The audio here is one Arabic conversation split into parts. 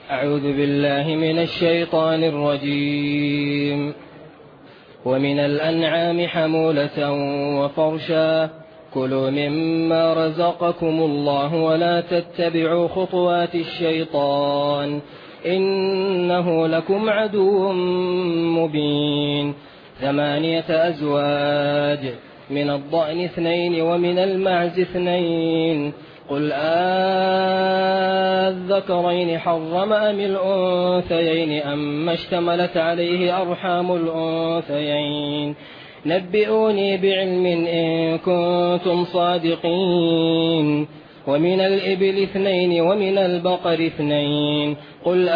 أعوذ بالله من الشيطان الرجيم. ومن الأنعام حمولة وفرشا كلوا مما رزقكم الله ولا تتبعوا خطوات الشيطان إنه لكم عدو مبين. 8 أزواج، من الضأن 2 ومن المعز 2. قل الذكرين حرم أم الأنثيين أما اشتملت عليه أرحام الأنثيين نبئوني بعلم إن كنتم صادقين. ومن الإبل 2 ومن البقر 2. قل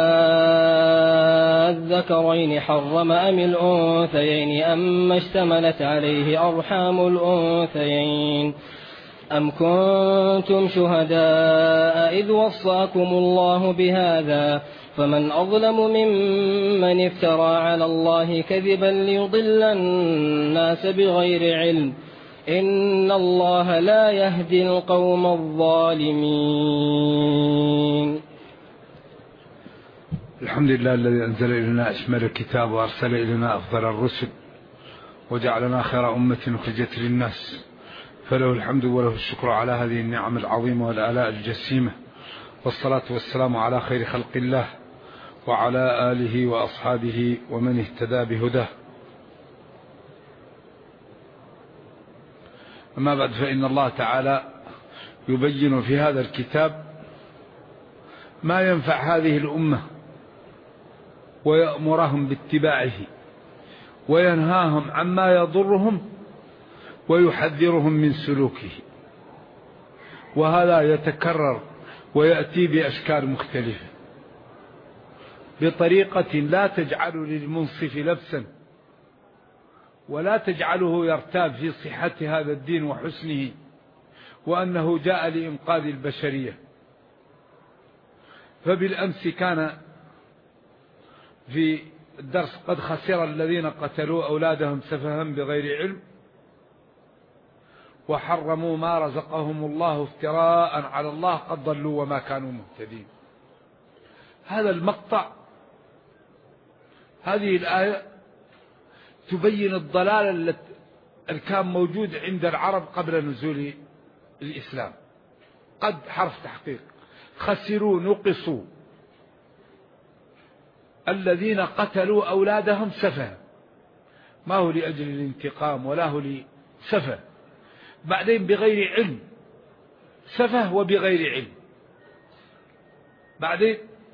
الذكرين حرم أم الأنثيين أما اشتملت عليه أرحام الأنثيين أم كنتم شهداء إذ وصاكم الله بهذا فمن أظلم ممن افترى على الله كذبا ليضل الناس بغير علم إن الله لا يهدي القوم الظالمين. الحمد لله الذي أنزل إلينا أشمل الكتاب وأرسل إلينا أفضل الرسل وجعلنا خير أمة أخرجت للناس، فله الحمد وله الشكر على هذه النعم العظيمة والآلاء الجسيمة، والصلاة والسلام على خير خلق الله وعلى آله وأصحابه ومن اهتدى بهداه. أما بعد، فإن الله تعالى يبين في هذا الكتاب ما ينفع هذه الأمة ويأمرهم باتباعه وينهاهم عما يضرهم ويحذرهم من سلوكه، وهذا يتكرر ويأتي بأشكال مختلفة بطريقة لا تجعل للمنصف لبسا ولا تجعله يرتاب في صحة هذا الدين وحسنه وأنه جاء لإنقاذ البشرية. فبالأمس كان في الدرس قد خسر الذين قتلوا أولادهم سفها بغير علم وحرموا ما رزقهم الله افتراء على الله قد ضلوا وما كانوا مهتدين. هذا المقطع، هذه الآية تبين الضلال الذي كان موجود عند العرب قبل نزول الإسلام. قد حرف تحقيق، خسروا نقصوا الذين قتلوا أولادهم سفها، ما هو لأجل الانتقام ولا هو لسفه، بعدين بغير علم، سفه وبغير علم، بعدين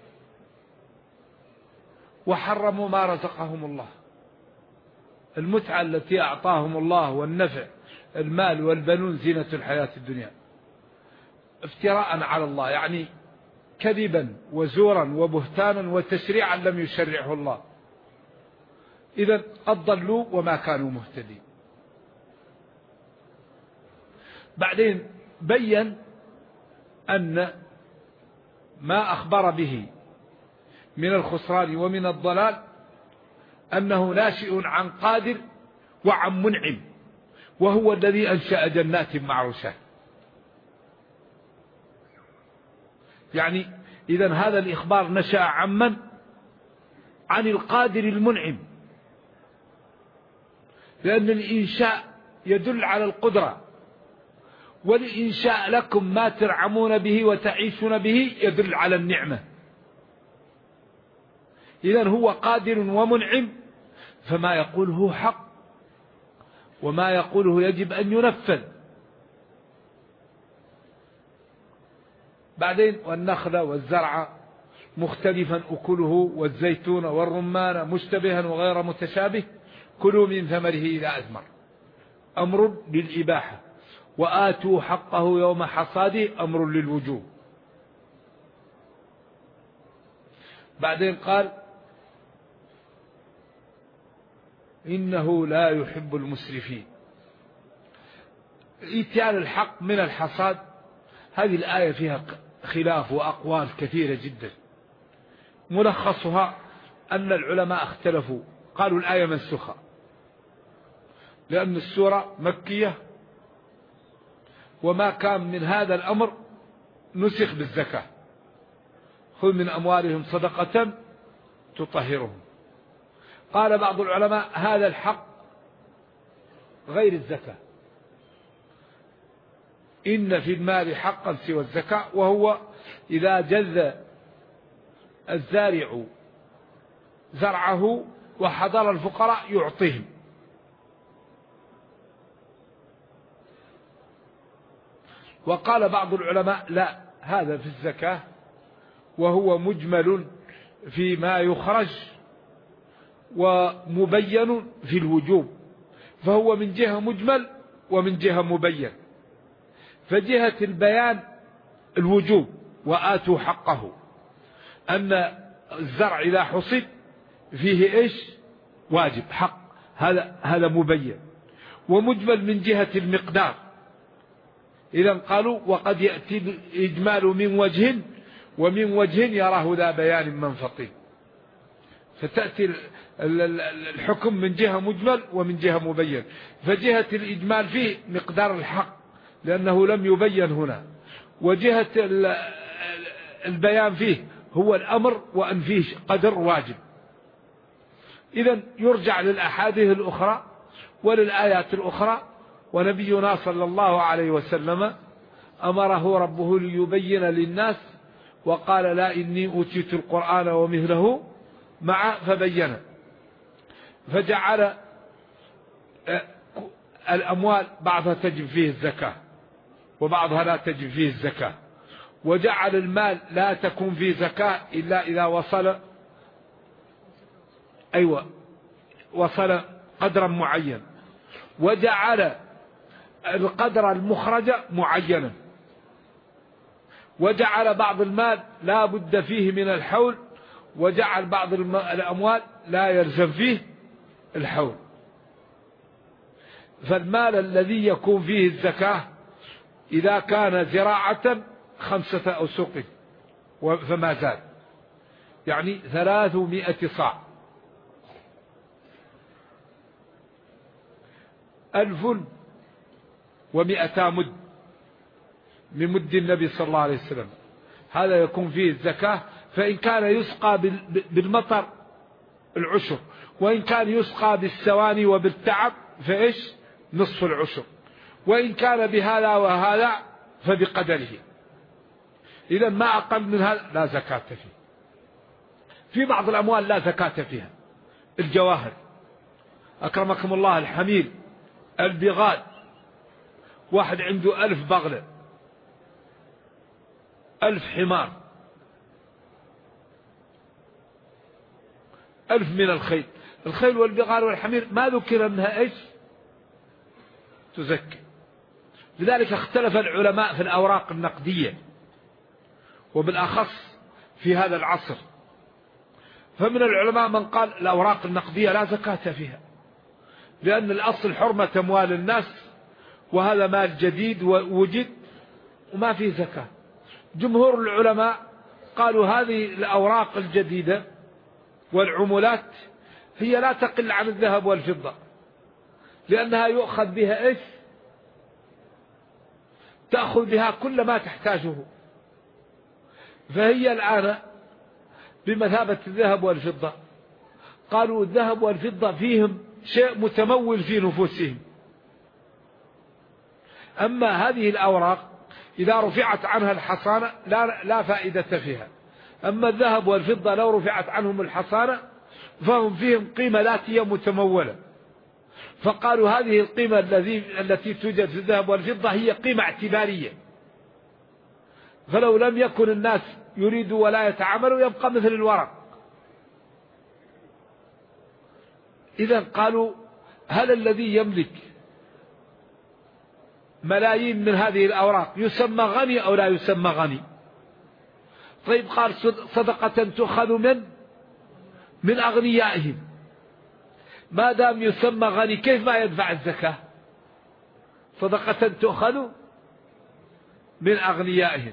وحرموا ما رزقهم الله، المتعة التي أعطاهم الله والنفع، المال والبنون زينة الحياة الدنيا، افتراء على الله، يعني كذبا وزورا وبهتانا وتشريعا لم يشرعه الله. إذن قد ضلوا وما كانوا مهتدين. بعدين بين أن ما أخبر به من الخسران ومن الضلال أنه ناشئ عن قادر وعن منعم، وهو الذي أنشأ جنات معروشات. يعني إذن هذا الإخبار نشأ عمن؟ عن القادر المنعم، لأن الإنشاء يدل على القدرة، والإنشاء لكم ما ترعمون به وتعيشون به يدل على النعمة. إذن هو قادر ومنعم، فما يقوله حق وما يقوله يجب أن ينفذ. بعدين والنخل والزرع مختلفا أكله والزيتون والرمان مشتبها وغير متشابه كلوا من ثمره إذا أثمر، أمر للإباحة، وآتوا حقه يوم حصاده أمر للوجوب. بعدين قال إنه لا يحب المسرفين. إتيان الحق من الحصاد، هذه الآية فيها خلاف وأقوال كثيرة جدا، ملخصها أن العلماء اختلفوا، قالوا الآية منسوخة لأن السورة مكية وما كان من هذا الأمر نسخ بالزكاة، خذ من أموالهم صدقة تطهرهم. قال بعض العلماء هذا الحق غير الزكاة، إن في المال حقا سوى الزكاة، وهو إذا جذ الزارع زرعه وحضر الفقراء يعطيهم. وقال بعض العلماء لا، هذا في الزكاة وهو مجمل فيما يخرج ومبين في الوجوب، فهو من جهة مجمل ومن جهة مبين. فجهة البيان الوجوب وآتوا حقه، أن الزرع إذا حصد فيه إيش؟ واجب حق، هذا مبين. ومجمل من جهة المقدار، إذا قالوا وقد يأتي الإجمال من وجه، ومن وجه يراه ذا بيان منفطين، فتأتي الحكم من جهة مجمل ومن جهة مبين. فجهة الإجمال فيه مقدار الحق لأنه لم يبين هنا، وجهة البيان فيه هو الأمر وأن فيه قدر واجب. إذن يرجع للأحاديث الأخرى وللآيات الأخرى. ونبينا صلى الله عليه وسلم أمره ربه ليبين للناس، وقال لا إني أوتيت القرآن ومثله مع، فبين. فجعل الأموال بعضها تجب فيه الزكاة وبعضها لا تجب فيه الزكاة، وجعل المال لا تكون فيه زكاة إلا إذا وصل قدرا معين، وجعل القدر المخرج معينا، وجعل بعض المال لا بد فيه من الحول، وجعل بعض الأموال لا يلزم فيه الحول. فالمال الذي يكون فيه الزكاة إذا كان زراعة 5 أوسق فما زاد، يعني 300 صاع، 1200 مد من مد النبي صلى الله عليه وسلم، هذا يكون فيه الزكاة. فإن كان يسقى بالمطر العشر، وإن كان يسقى بالسواني وبالتعب فإيش؟ نصف العشر، وإن كان بهذا وهذا فبقدره. إذا ما أقل من هذا لا زكاة فيه. في بعض الأموال لا زكاة فيها، الجواهر أكرمكم الله، الحميل، البغال، واحد عنده 1000 بغلة، 1000 حمار، 1000 من الخيل والبغال والحمير، ما ذكر أنها إيش؟ تزكي. لذلك اختلف العلماء في الأوراق النقدية، وبالأخص في هذا العصر. فمن العلماء من قال الأوراق النقدية لا زكاة فيها، لأن الأصل حرمة أموال الناس، وهذا مال جديد ووجد وما فيه زكاة. جمهور العلماء قالوا هذه الأوراق الجديدة والعملات هي لا تقل عن الذهب والفضة، لأنها يؤخذ بها إيش؟ تأخذ بها كل ما تحتاجه، فهي الآن بمثابة الذهب والفضة. قالوا الذهب والفضة فيهم شيء متمول في نفوسهم، أما هذه الأوراق إذا رفعت عنها الحصانة لا فائدة فيها. أما الذهب والفضة لو رفعت عنهم الحصانة فهم فيهم قيمة ذاتية متمولة. فقالوا هذه القيمة التي توجد في الذهب والفضة هي قيمة اعتبارية، فلو لم يكن الناس يريدوا ولا يتعاملوا يبقى مثل الورق. إذا قالوا هل الذي يملك ملايين من هذه الأوراق يسمى غني أو لا يسمى غني؟ طيب قال صدقة تؤخذ من أغنيائهم، ما دام يسمى غني كيف ما يدفع الزكاة؟ صدقة تؤخذ من أغنيائهم.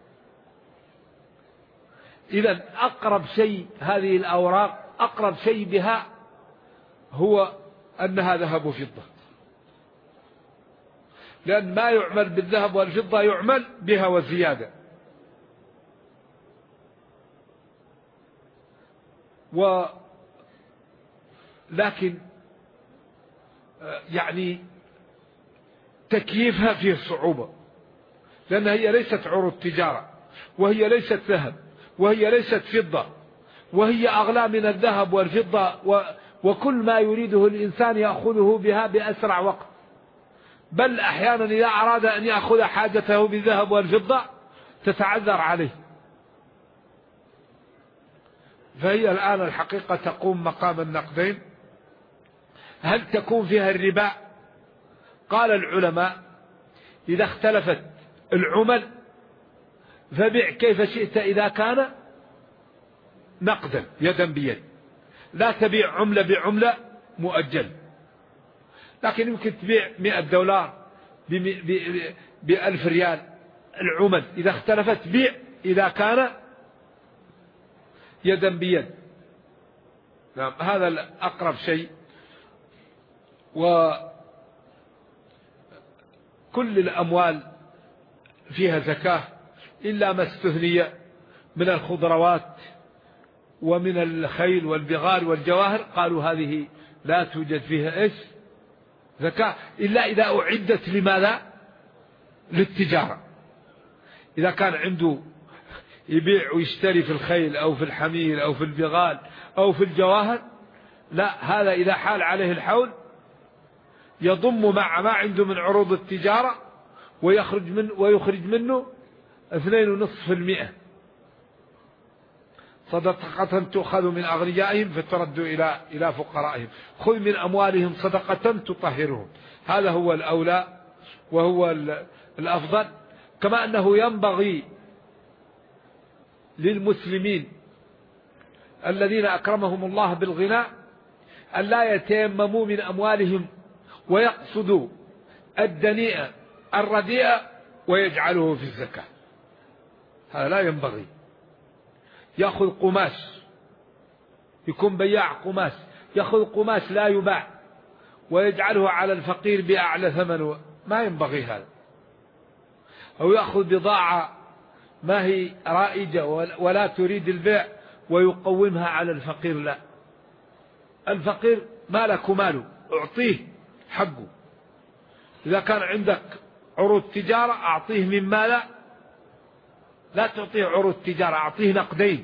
إذن أقرب شيء هذه الأوراق، أقرب شيء بها هو أنها ذهب وفضة، لأن ما يعمل بالذهب والفضة يعمل بها وزيادة. لكن يعني تكييفها فيه صعوبة، لأن هي ليست عروض تجارة، وهي ليست ذهب، وهي ليست فضة، وهي أغلى من الذهب والفضة، وكل ما يريده الإنسان يأخذه بها بأسرع وقت، بل أحيانا إذا أراد أن يأخذ حاجته بالذهب والفضة تتعذر عليه. فهي الآن الحقيقة تقوم مقام النقدين. هل تكون فيها الربا؟ قال العلماء إذا اختلفت العمل فبيع كيف شئت إذا كان نقدا يدا بيد، لا تبيع عملة بعملة مؤجل، لكن يمكن تبيع $100 ب1000 ريال. العمل إذا اختلفت بيع إذا كان يدا بيد. نعم، هذا الأقرب شيء. وكل الأموال فيها زكاة إلا ما استثني من الخضروات ومن الخيل والبغال والجواهر، قالوا هذه لا توجد فيها إيش زكاة إلا إذا أعدت لماذا؟ للتجارة. إذا كان عنده يبيع ويشتري في الخيل أو في الحمير أو في البغال أو في الجواهر، لا، هذا إذا حال عليه الحول يضم مع ما عنده من عروض التجارة ويخرج منه 2.5% صدقة تؤخذ من أغنيائهم فترد إلى فقرائهم. خذ من أموالهم صدقة تطهرهم. هذا هو الأولى وهو الأفضل. كما أنه ينبغي للمسلمين الذين أكرمهم الله بالغنى أن لا يتيمموا من أموالهم ويقصدوا الدنيئة الرديئة ويجعله في الزكاة. هذا لا ينبغي. يأخذ قماش، يكون بياع قماش، يأخذ قماش لا يباع ويجعله على الفقير بأعلى ثمن، ما ينبغي هذا. أو يأخذ بضاعة ما هي رائجة ولا تريد البيع ويقومها على الفقير، لا، الفقير مالك ماله، أعطيه حقه. إذا كان عندك عروض تجارة أعطيه من ماله، لا تعطيه عروض تجارة، أعطيه نقدين.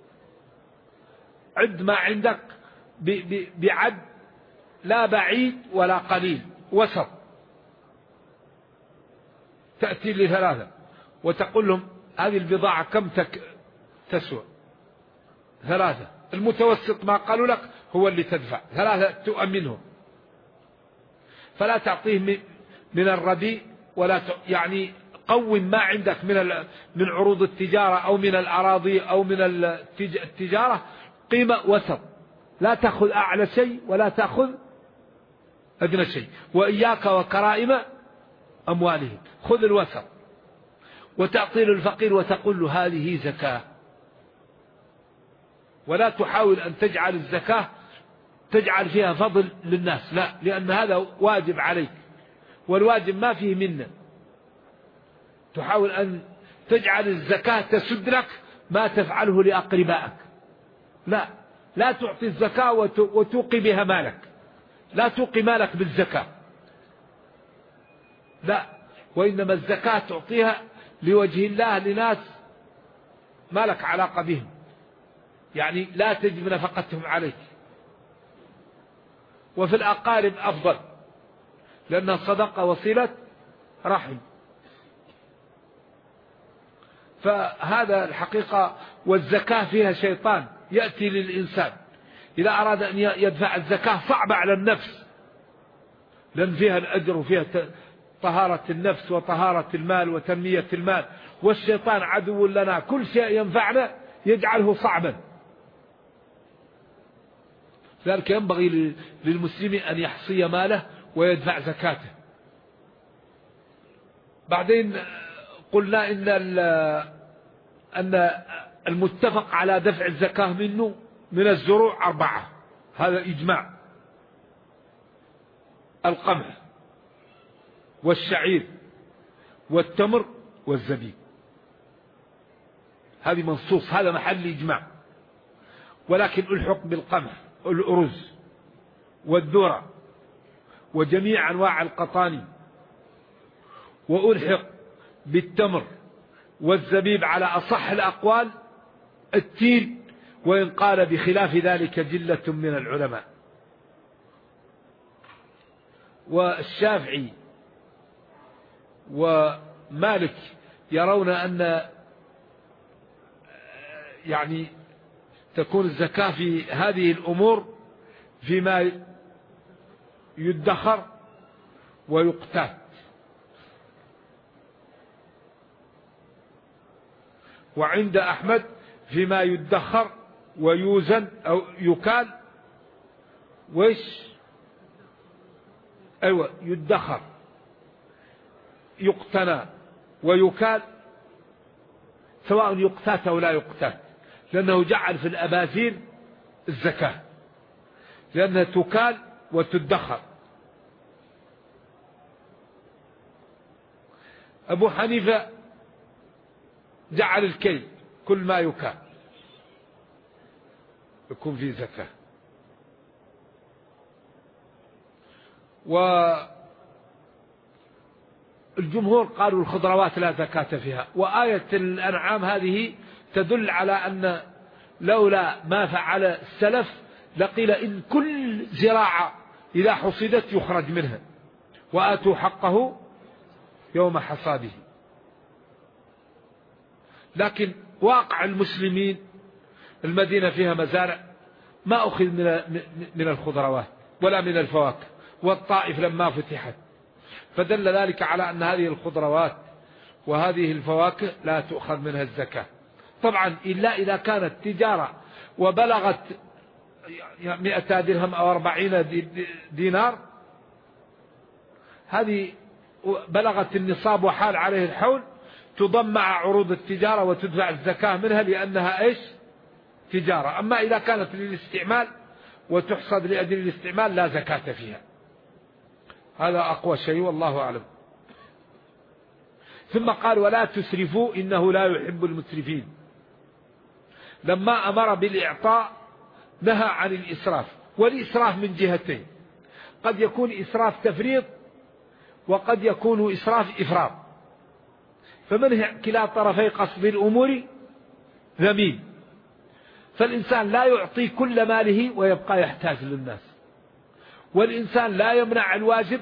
عد ما عندك بعد لا بعيد ولا قليل، وسط. تأتي لثلاثة وتقول لهم هذه البضاعة كم تسوى؟ 3. المتوسط ما قالوا لك هو اللي تدفع، 3 تؤمنهم. فلا تعطيه من الرديء ولا يعني قوم ما عندك من عروض التجارة أو من الأراضي أو من التجارة قيمة وسط، لا تأخذ أعلى شيء ولا تأخذ أدنى شيء. وإياك وكرائم أموالهم، خذ الوسط وتعطي للفقير وتقول له هذه زكاة. ولا تحاول أن تجعل الزكاة تجعل فيها فضل للناس، لا، لأن هذا واجب عليك والواجب ما فيه منه. تحاول أن تجعل الزكاة تسد لك ما تفعله لأقربائك، لا، لا تعطي الزكاة وتوقي بها مالك، لا توقي مالك بالزكاة، لا، وإنما الزكاة تعطيها لوجه الله لناس ما لك علاقة بهم، يعني لا تجب نفقتهم عليك. وفي الأقارب أفضل لأنها صدقة وصلة رحم. فهذا الحقيقة. والزكاة فيها شيطان يأتي للإنسان إذا أراد أن يدفع الزكاة صعبة على النفس، لأن فيها الأجر وفيها طهارة النفس وطهارة المال وتنمية المال. والشيطان عدو لنا، كل شيء ينفعنا يجعله صعبا. ذلك ينبغي للمسلم أن يحصي ماله ويدفع زكاته. بعدين قلنا أن المتفق على دفع الزكاة منه من الزروع 4، هذا إجماع: القمح والشعير والتمر والزبيب، هذه منصوص، هذا محل إجماع. ولكن ألحق بالقمح الأرز والذرة وجميع أنواع القطاني، وألحق بالتمر والزبيب على أصح الأقوال التين، وإن قال بخلاف ذلك جلة من العلماء. والشافعي ومالك يرون أن يعني تكون الزكاة في هذه الأمور فيما يدخر ويقتات. وعند أحمد فيما يدخر ويوزن أو يكال، ويش أيوة يدخر يقتنى ويكال، سواء يقتات أو لا يقتات، لأنه جعل في الأبازين الزكاة لأنها تكال وتدخر. أبو حنيفة جعل الكيل كل ما يكال يكون فيه زكاة. والجمهور قالوا الخضروات لا زكاة فيها. وآية الأنعام هذه تدل على أن لولا ما فعل السلف لقيل إن كل زراعة إذا حصدت يخرج منها، وآتوا حقه يوم حصاده. لكن واقع المسلمين المدينة فيها مزارع ما أخذ من الخضروات ولا من الفواكه، والطائف لما فتحت، فدل ذلك على أن هذه الخضروات وهذه الفواكه لا تؤخذ منها الزكاة طبعا، إلا إذا كانت تجارة وبلغت 100 درهم أو 40 دينار، هذه بلغت النصاب وحال عليه الحول، تضم مع عروض التجارة وتدفع الزكاة منها لأنها إيش تجارة. أما إذا كانت للاستعمال وتحصد لأجل الاستعمال لا زكاة فيها. هذا أقوى شيء والله أعلم. ثم قال ولا تسرفوا إنه لا يحب المسرفين. لما أمر بالإعطاء نهى عن الإسراف، والإسراف من جهتين، قد يكون إسراف تفريط وقد يكون إسراف إفراط، فمن كلا طرفي قصد الأمور ذميم. فالإنسان لا يعطي كل ماله ويبقى يحتاج للناس، والإنسان لا يمنع الواجب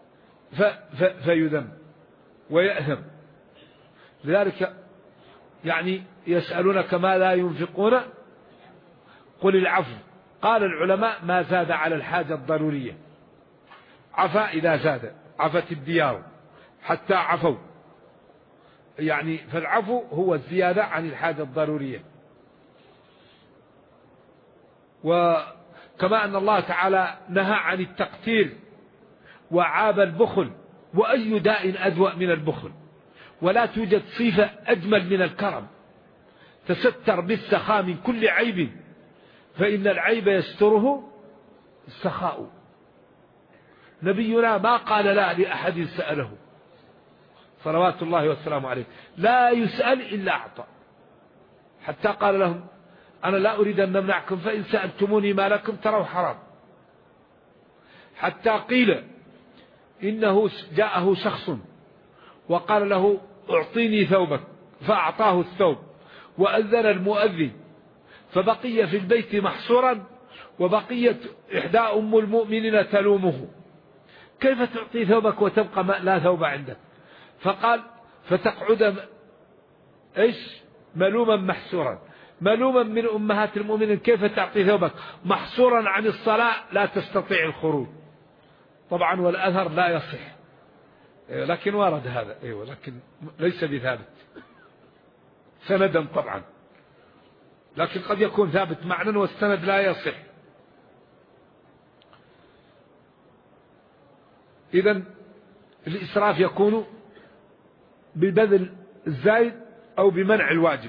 فيذم ويأثم. لذلك يعني يسألونك ما لا ينفقون قل العفو. قال العلماء ما زاد على الحاجة الضرورية، عفا إذا زاد، عفت الديار حتى عفوا، يعني فالعفو هو الزيادة عن الحاجة الضرورية. وكما أن الله تعالى نهى عن التقتير وعاب البخل، وأي داء أدوأ من البخل، ولا توجد صفة أجمل من الكرم. تستر بالسخاء من كل عيب، فإن العيب يستره السخاء. نبينا ما قال لا لأحد سأله صلوات الله والسلام عليه، لا يسأل إلا أعطى، حتى قال لهم أنا لا أريد أن نمنعكم، فإن سألتموني ما لكم تروا حرام. حتى قيل إنه جاءه شخص وقال له أعطيني ثوبك، فأعطاه الثوب، وأذن المؤذن، فبقي في البيت محصورا، وبقيت إحدى أم المؤمنين تلومه كيف تعطي ثوبك وتبقى لا ثوب عندك؟ فقال فتقعد إيش ملوما محسورا، ملوما من أمهات المؤمنين كيف تعطي ثوبك محصورا عن الصلاة لا تستطيع الخروج. طبعا والأثر لا يصح، لكن ورد هذا أيوة، لكن ليس بثابت سندا طبعا، لكن قد يكون ثابت معنى والسند لا يصح. إذن الإسراف يكون ببذل الزايد أو بمنع الواجب،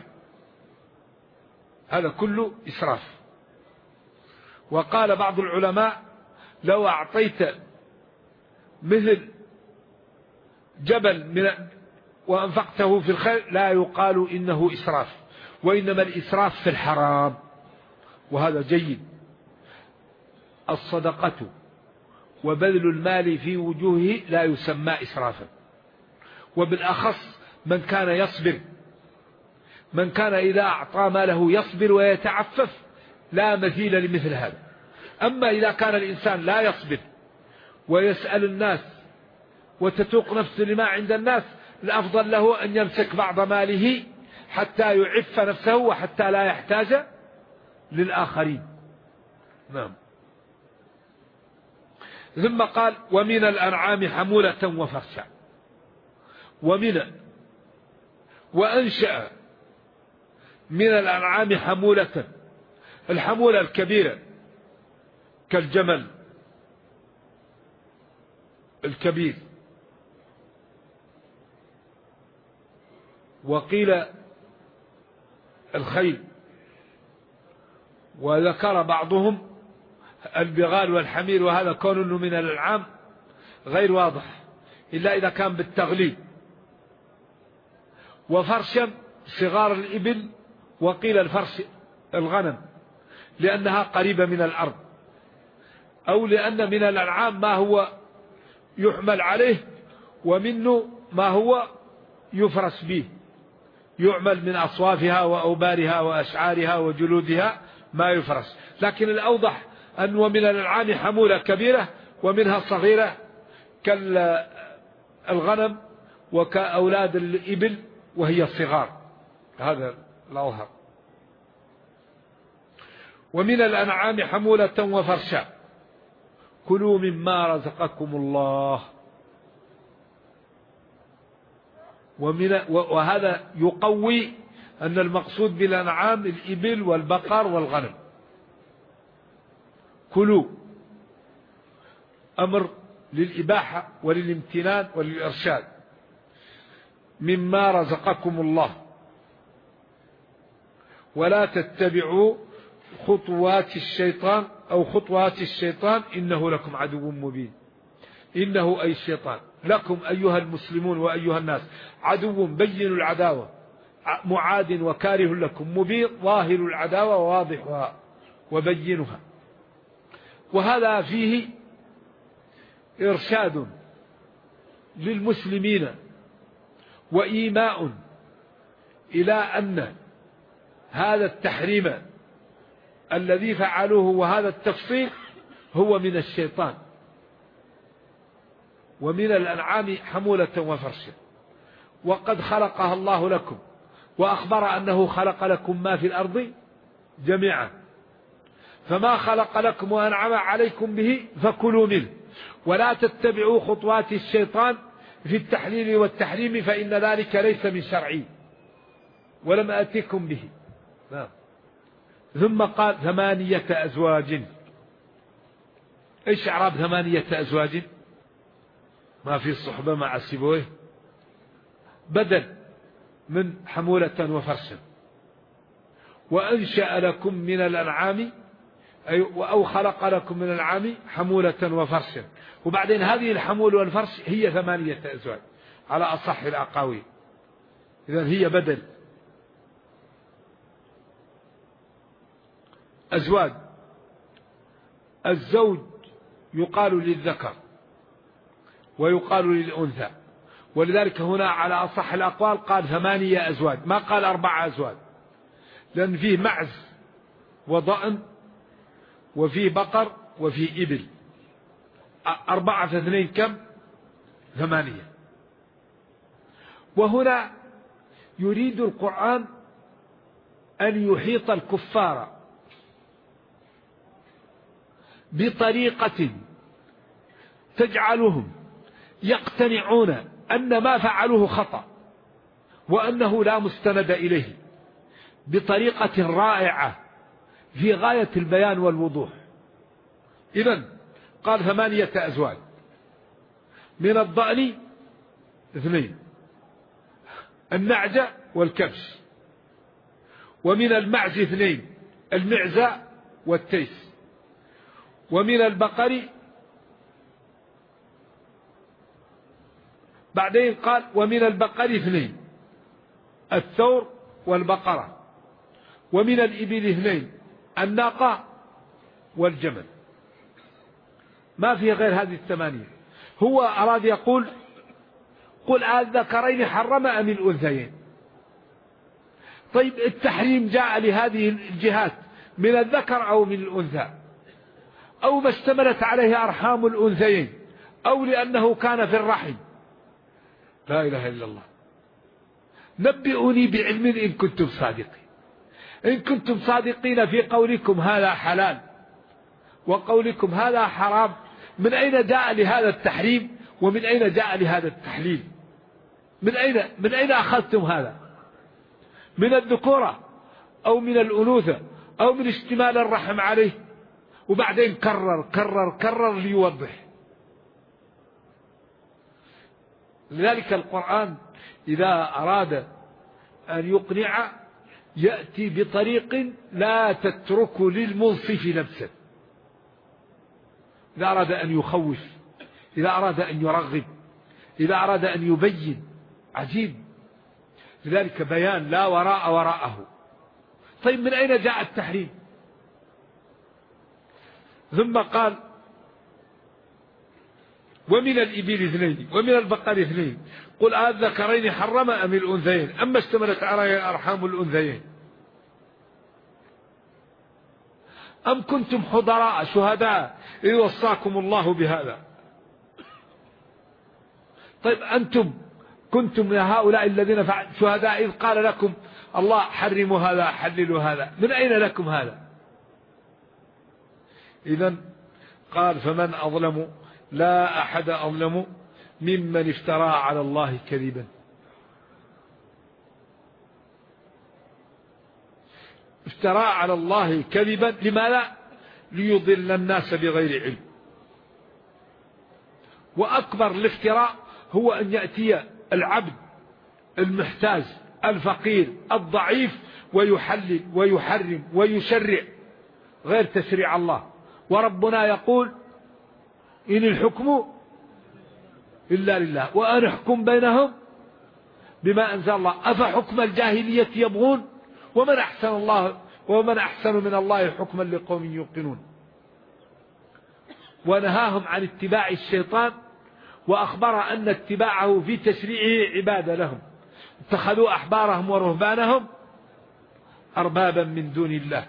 هذا كله إسراف. وقال بعض العلماء لو أعطيت مثل جبل من وأنفقته في الخير لا يقال إنه إسراف، وإنما الإسراف في الحرام، وهذا جيد. الصدقة وبذل المال في وجوهه لا يسمى إسرافا، وبالأخص من كان يصبر، من كان إذا أعطى ماله يصبر ويتعفف لا مثيل لمثل هذا. أما إذا كان الإنسان لا يصبر ويسأل الناس وتتوق نفسه لما عند الناس، الأفضل له أن يمسك بعض ماله حتى يعف نفسه وحتى لا يحتاج للآخرين. نعم. ثم قال ومن الأنعام حمولة وفرشا. وأنشأ من الأنعام حمولة، الحمولة الكبيرة كالجمل الكبير، وقيل الخيل، وذكر بعضهم البغال والحمير، وهذا كونه من الأنعام غير واضح إلا إذا كان بالتغليب. وفرشا صغار الإبل، وقيل الفرش الغنم لأنها قريبة من الأرض، أو لأن من الأنعام ما هو يحمل عليه ومنه ما هو يفرس به، يعمل من أصوافها وأوبارها وأشعارها وجلودها ما يفرس. لكن الأوضح أن ومن الأنعام حمولة كبيرة ومنها صغيرة كالغنم وكأولاد الإبل وهي الصغار، هذا الأظهر. ومن الأنعام حمولة وفرشا كلوا مما رزقكم الله. وهذا يقوي أن المقصود بالأنعام الإبل والبقر والغنم. كلوا أمر للإباحة وللامتنان وللإرشاد. مما رزقكم الله ولا تتبعوا خطوات الشيطان أو خطوات الشيطان إنه لكم عدو مبين. إنه أي الشيطان لكم أيها المسلمون وأيها الناس عدو بين العداوة، معاد وكاره لكم، مبين ظاهر العداوة وواضحها وبينها. وهذا فيه إرشاد للمسلمين وإيماء إلى أن هذا التحريم الذي فعلوه وهذا التفصيل هو من الشيطان. ومن الأنعام حمولة وفرشا وقد خلقها الله لكم، وأخبر أنه خلق لكم ما في الأرض جميعا، فما خلق لكم وأنعم عليكم به فكلوا منه، ولا تتبعوا خطوات الشيطان في التحليل والتحريم فإن ذلك ليس من شرعي ولم أتكم به. ثم قال 8 أزواج. إيش إعراب 8 أزواج؟ ما في صحبة مع سيبويه، بدل من حمولة وفرشا. وأنشأ لكم من الأنعام أو خلق لكم من الأنعام حمولة وفرشا. وبعدين هذه الحمول والفرش هي 8 أزواج على أصح الأقاويل، إذن هي بدل. أزواج، الزوج يقال للذكر ويقال للأنثى، ولذلك هنا على أصح الأقوال قال 8 أزواج، ما قال 4 أزواج، لأن فيه معز وضأن وفيه بقر وفيه إبل، 4 في 2 كم؟ 8. وهنا يريد القرآن أن يحيط الكفار بطريقة تجعلهم يقتنعون أن ما فعلوه خطأ وأنه لا مستند إليه، بطريقة رائعة في غاية البيان والوضوح. إذن قال 8 أزواج، من الضأن 2، النعجة والكبش، ومن المعز 2، المعزة والتيس، ومن البقر، بعدين قال ومن البقر 2، الثور والبقرة، ومن الإبل 2، الناقة والجمل، ما فيه غير هذه الثمانية. هو أراد يقول قل الذكرين حرم أم الأنثيين. طيب التحريم جاء لهذه الجهات من الذكر أو من الأنثى، أو ما اشتملت عليه أرحام الأنثيين، أو لأنه كان في الرحم. لا إله إلا الله. نبئوني بعلم إن كنتم صادقين. إن كنتم صادقين في قولكم هذا حلال وقولكم هذا حرام، من أين جاء لهذا التحريم ومن أين جاء لهذا التحليل؟ من أين أخذتم هذا؟ من الذكورة أو من الأنوثة أو من اشتمال الرحم عليه؟ وبعدين كرر ليوضح. لذلك القرآن إذا أراد أن يقنع يأتي بطريق لا تترك للمنصف نفسه. إذا أراد أن يخوف، إذا أراد أن يرغب، إذا أراد أن يبين، عجيب. لذلك بيان لا وراء وراءه. طيب من أين جاء التحريم؟ ثم قال ومن الإبل اثنين ومن البقر اثنين قل الذكرين حرم أم الأنثيين أما اشتملت عليه أرحام الأنثيين أم كنتم حضراء شهداء إذ وصاكم الله بهذا. طيب أنتم كنتم لهؤلاء الذين فعلوا شهداء إذ قال لكم الله حرموا هذا حللوا هذا، من أين لكم هذا؟ إذن قال فمن أظلم، لا أحد أظلم ممن افترى على الله كذبا. افترى على الله كذبا لماذا؟ ليضل الناس بغير علم. وأكبر الافتراء هو أن يأتي العبد المحتاج الفقير الضعيف ويحلل ويحرم ويشرع غير تشريع الله. وربنا يقول إن الحكم إلا لله وأن احكم بينهم بما أنزل الله أفحكم الجاهلية يبغون ومن أحسن من الله حكما لقوم يوقنون. ونهاهم عن اتباع الشيطان وأخبر أن اتباعه في تشريعه عبادة لهم، اتخذوا أحبارهم ورهبانهم أربابا من دون الله.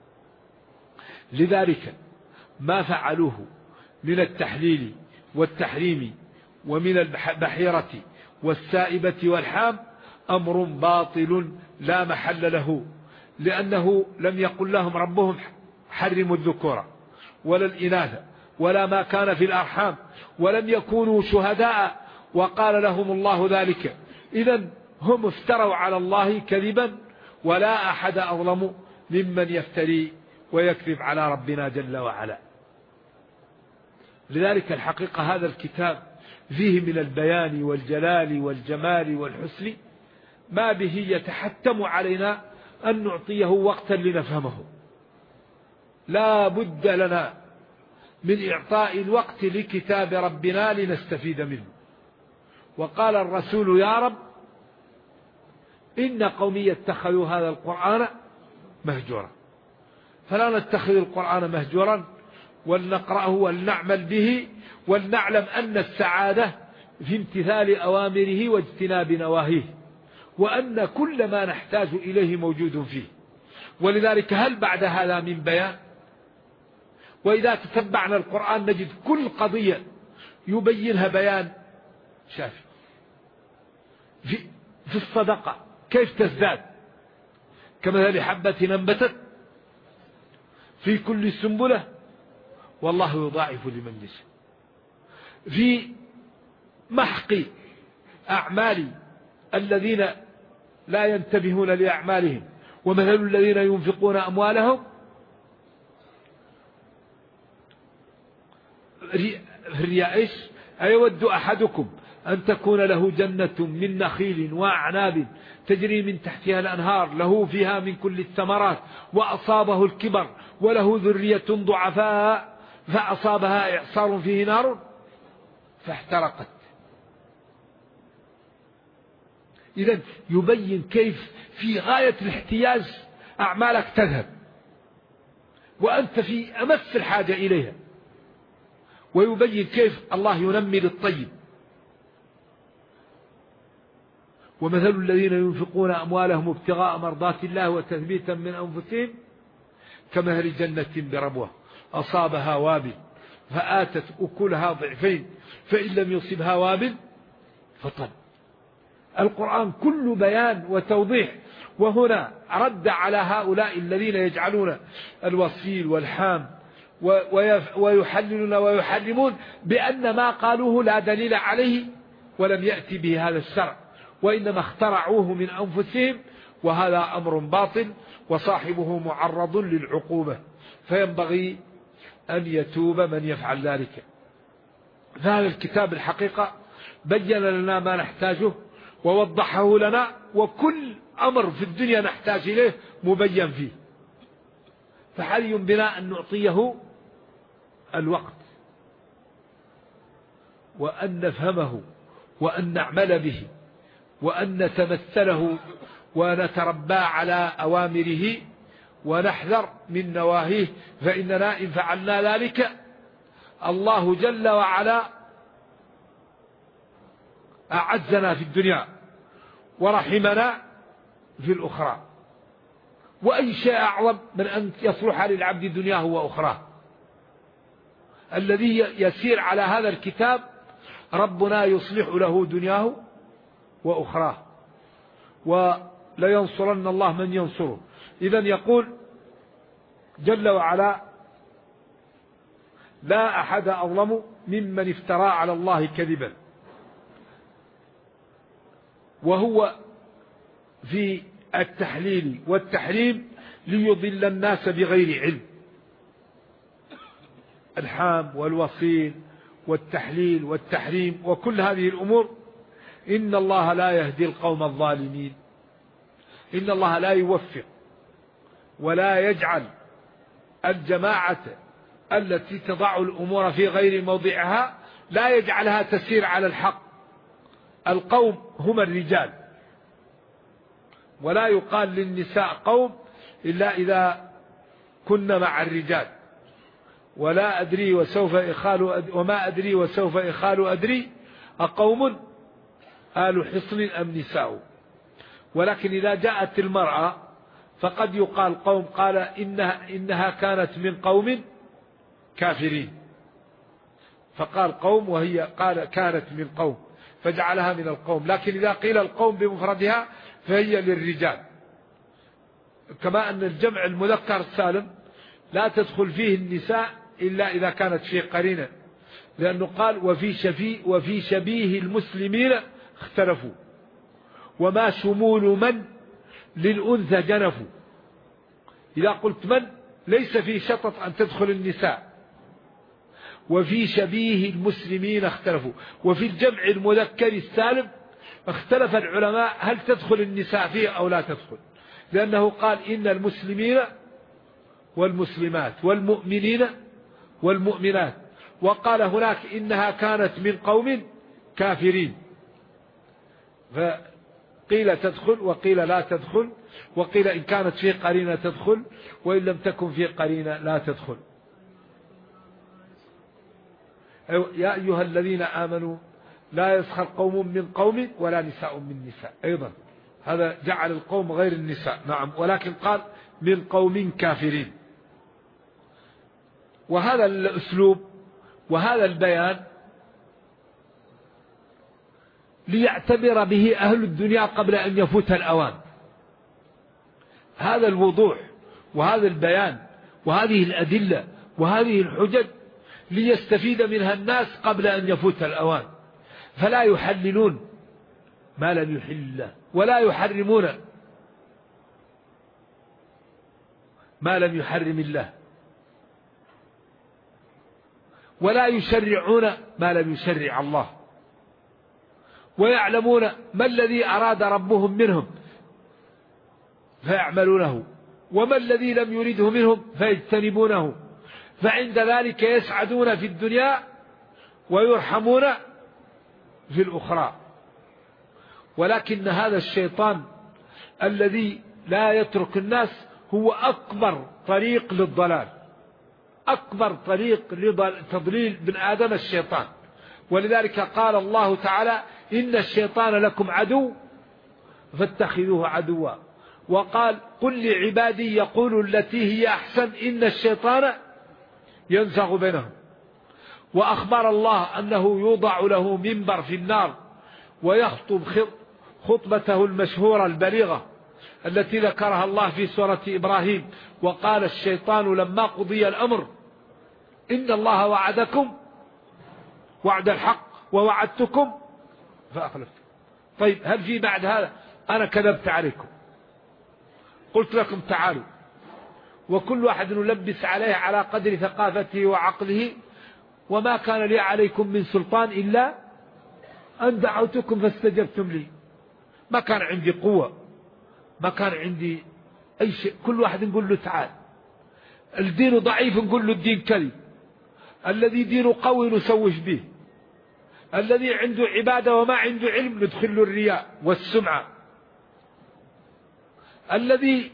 لذلك ما فعلوه من التحليل والتحريم ومن البحيرة والسائبة والحام أمر باطل لا محل له، لأنه لم يقل لهم ربهم حرموا الذكور ولا الإناث ولا ما كان في الأرحام، ولم يكونوا شهداء وقال لهم الله ذلك. إذن هم افتروا على الله كذبا، ولا أحد أظلم ممن يفتري ويكذب على ربنا جل وعلا. لذلك الحقيقة هذا الكتاب فيه من البيان والجلال والجمال والحسن ما به يتحتم علينا أن نعطيه وقتا لنفهمه. لا بد لنا من إعطاء الوقت لكتاب ربنا لنستفيد منه. وقال الرسول يا رب إن قومي اتخذوا هذا القرآن مهجورا، فلا نتخذ القرآن مهجورا ولنقرأه ولنعمل به، ولنعلم أن السعادة في امتثال أوامره واجتناب نواهيه، وأن كل ما نحتاج إليه موجود فيه. ولذلك هل بعد هذا من بيان؟ وإذا تتبعنا القرآن نجد كل قضية يبينها بيان شافي. في الصدقة كيف تزداد؟ كمثل حبة أنبتت في كل سنبلة والله يضاعف لمن يشاء. في محق أعمال الذين لا ينتبهون لأعمالهم ومثل الذين ينفقون أموالهم في الرياء إيش؟ أيود أحدكم أن تكون له جنة من نخيل وأعناب تجري من تحتها الأنهار له فيها من كل الثمرات وأصابه الكبر وله ذرية ضعفاء فأصابها إعصار فيه نار فاحترقت. إذن يبين كيف في غاية الاحتياج أعمالك تذهب وأنت في أمس الحاجة إليها، ويبين كيف الله ينمي للطيب. ومثل الذين ينفقون أموالهم ابتغاء مرضات الله وتثبيتا من أنفسهم كمثل جنة بربوة أصابها وابل فآتت أكلها ضعفين فإن لم يصبها وابل فطل. القرآن كل بيان وتوضيح. وهنا رد على هؤلاء الذين يجعلون الوصيل والحام ويحللون ويحرمون بأن ما قالوه لا دليل عليه ولم يأتي به هذا الشرع، وإنما اخترعوه من أنفسهم، وهذا أمر باطل وصاحبه معرض للعقوبة، فينبغي أن يتوب من يفعل ذلك. هذا الكتاب الحقيقة بين لنا ما نحتاجه ووضحه لنا، وكل أمر في الدنيا نحتاج إليه مبين فيه، فحري بنا أن نعطيه الوقت وأن نفهمه وأن نعمل به وأن نتمثله ونتربى على أوامره ونحذر من نواهيه، فإننا إن فعلنا ذلك الله جل وعلا أعزنا في الدنيا ورحمنا في الأخرى. وأي شيء أعظم من أن يصلح للعبد دنياه وأخراه. الذي يسير على هذا الكتاب ربنا يصلح له دنياه وأخراه، ولينصرن الله من ينصره. إذن يقول جل وعلا: لا أحد أظلم ممن افترى على الله كذبا. وهو في التحليل والتحريم ليضل الناس بغير علم. الحام والوصيل والتحليل والتحريم وكل هذه الأمور إن الله لا يهدي القوم الظالمين. إن الله لا يوفق ولا يجعل الجماعة التي تضع الأمور في غير موضعها لا يجعلها تسير على الحق. القوم هم الرجال، ولا يقال للنساء قوم إلا إذا كن مع الرجال. ولا أدري وسوف إخال وما أدري وسوف إخال أدري أقوم آل حصن أم نساء. ولكن إذا جاءت المرأة فقد يقال قوم، قال إنها كانت من قوم كافرين، فقال قوم وهي قال كانت من قوم فجعلها من القوم. لكن إذا قيل القوم بمفردها فهي للرجال. كما أن الجمع المذكر السالم لا تدخل فيه النساء إلا إذا كانت فيه قرينة، لأنه قال وفي شبيه المسلمين اختلفوا، وما شمول من للأنثى جنفوا. إذا قلت من ليس في شطط أن تدخل النساء. وفي شبيه المسلمين اختلفوا. وفي الجمع المذكر السالم اختلف العلماء هل تدخل النساء فيه أو لا تدخل، لأنه قال إن المسلمين والمسلمات والمؤمنين والمؤمنات، وقال هناك إنها كانت من قوم كافرين، فقيل تدخل وقيل لا تدخل، وقيل إن كانت فيه قرينة تدخل، وإن لم تكن فيه قرينة لا تدخل. يا أيها الذين آمنوا لا يسخر قوم من قوم ولا نساء من نساء. أيضا هذا جعل القوم غير النساء، نعم، ولكن قال من قوم كافرين. وهذا الأسلوب وهذا البيان ليعتبر به أهل الدنيا قبل أن يفوت الأوان. هذا الوضوح وهذا البيان وهذه الأدلة وهذه الحجج ليستفيد منها الناس قبل أن يفوت الأوان، فلا يحللون ما لم يحل الله، ولا يحرمون ما لم يحرم الله، ولا يشرعون ما لم يشرع الله، ويعلمون ما الذي أراد ربهم منهم فيعملونه، وما الذي لم يرده منهم فيجتنبونه. فعند ذلك يسعدون في الدنيا ويرحمون في الأخرى. ولكن هذا الشيطان الذي لا يترك الناس هو أكبر طريق للضلال، أكبر طريق لتضليل بن آدم الشيطان. ولذلك قال الله تعالى إن الشيطان لكم عدو فاتخذوه عدوا. وقال قل لعبادي يقولوا التي هي أحسن إن الشيطان ينزغ بينهم. وأخبر الله أنه يوضع له منبر في النار ويخطب خطبته المشهورة البليغة التي ذكرها الله في سورة إبراهيم: وقال الشيطان لما قضي الأمر إن الله وعدكم وعد الحق ووعدتكم فأخلفتم. طيب هل في بعد هذا أنا كذبت عليكم، قلت لكم تعالوا، وكل واحد نلبس عليه على قدر ثقافته وعقله، وما كان لي عليكم من سلطان إلا أن دعوتكم فاستجبتم لي. ما كان عندي قوة، ما كان عندي أي شيء. كل واحد نقول له تعال. الدين ضعيف نقول له الدين كلي، الذي دينه قوي نسوش به، الذي عنده عبادة وما عنده علم ندخل له الرياء والسمعة، الذي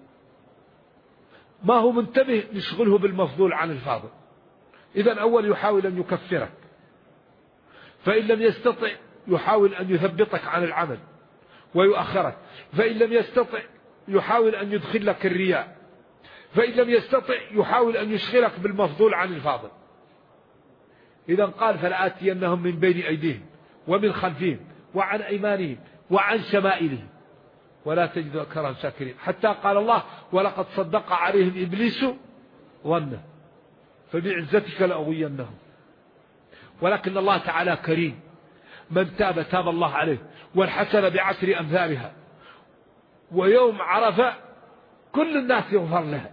ما هو منتبه نشغله بالمفضول عن الفاضل. إذن أول يحاول أن يكفرك، فإن لم يستطع يحاول أن يثبطك عن العمل ويؤخرك، فإن لم يستطع يحاول أن يدخل لك الرياء، فإن لم يستطع يحاول أن يشغلك بالمفضول عن الفاضل. إذن قال فلآتينهم من بين أيديهم ومن خلفهم وعن أيمانهم وعن شمائلهم ولا تجد أكثرهم شاكرين. حتى قال الله ولقد صدق عليهم إبليس ظنه فبعزتك لأغوينهم. ولكن الله تعالى كريم، من تاب تاب الله عليه، والحسنة بعشر أمثالها، ويوم عرفة كل الناس يغفر لها.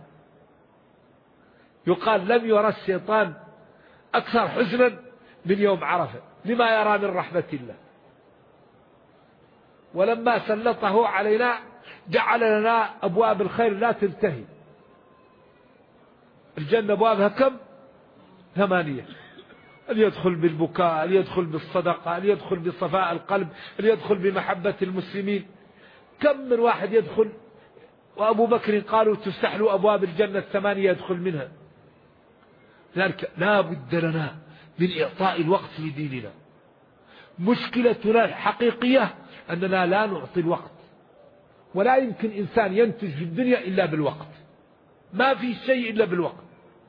يقال لم يرى الشيطان أكثر حزنا من يوم عرفة لما يرى من رحمة الله. ولما سلطه علينا جعل لنا أبواب الخير لا تنتهي. الجنة أبوابها كم؟ 8. اللي يدخل بالبكاء، اللي يدخل بالصدقة، اللي يدخل بصفاء القلب، اللي يدخل بمحبة المسلمين. كم من واحد يدخل، وأبو بكر قالوا تفتح له أبواب الجنة 8 يدخل منها. لذلك لا بد لنا من إعطاء الوقت لديننا. مشكلتنا الحقيقية أننا لا نعطي الوقت، ولا يمكن إنسان ينتج في الدنيا إلا بالوقت. ما في شيء إلا بالوقت.